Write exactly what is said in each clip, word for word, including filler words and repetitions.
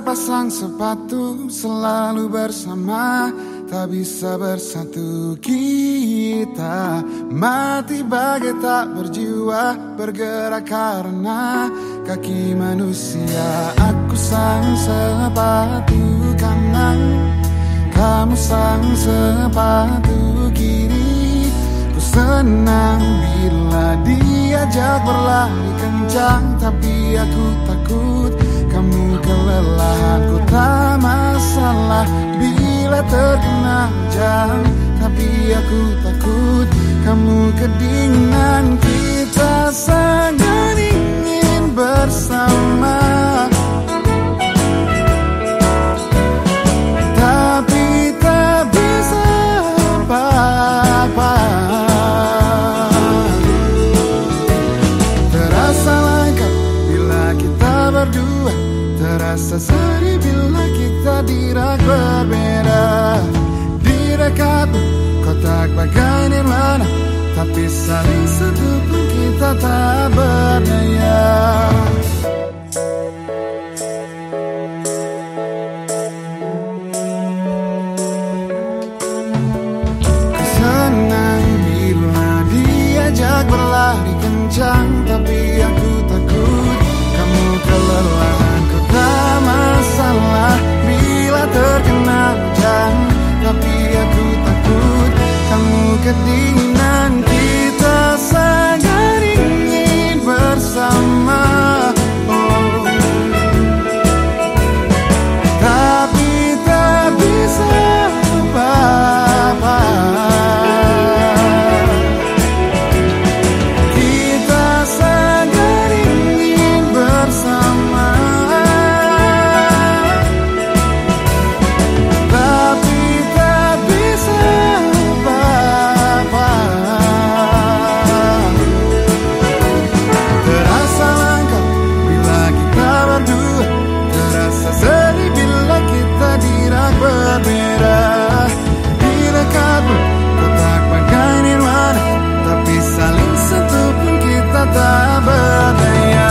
sepasang sepatu selalu bersama, tak bisa bersatu kita. Mati bagai tak berjiwa, bergerak karena kaki manusia. Aku sang sepatu kanan, kamu sang sepatu kiri. Ku senang bila diajak berlari kencang, tapi aku takut kamu kelelahan. Ku tak masalah bila terkena hujan, tapi aku takut kamu kedinginan. Kita sangat ingin bersama, tapi tak bisa apa-apa. Terasa lengkap bila kita berdua, terasa sedih bila kita dirak berbeda. Di dekatmu kotak bagai nirwana, tapi saling satu pun kita tak berdaya. Ku senang bila diajak berlari kencang, tapi aku takut kamu kelelahan. Ku tak masalah bila terkena hujan, tapi aku takut kamu kedinginan. Kita sangat ingin bersama, oh, tapi tak bisa apa-apa. Kita sangat ingin bersama, tapi tak bisa apa-apa. Terasa lengkap bila kita berdua, terasa sedih bila kita dirak berbeda. Di dekatmu kotak bagai nirwana, tapi saling sentuh pun kita tak berdaya.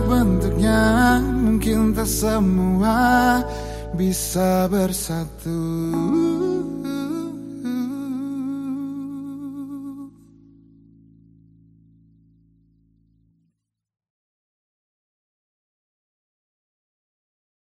Bentuknya mungkin tak semua bisa bersatu.